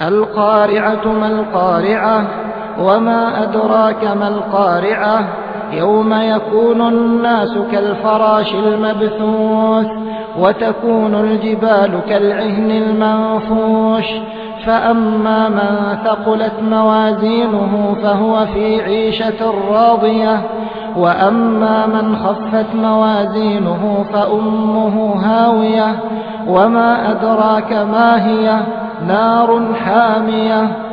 القارعة ما القارعة وما أدراك ما القارعة يوم يكون الناس كالفراش المبثوث وتكون الجبال كالعهن المنفوش فأما من ثقلت موازينه فهو في عيشة راضية وأما من خفت موازينه فأمه هاوية وما أدراك ما هي نار حامية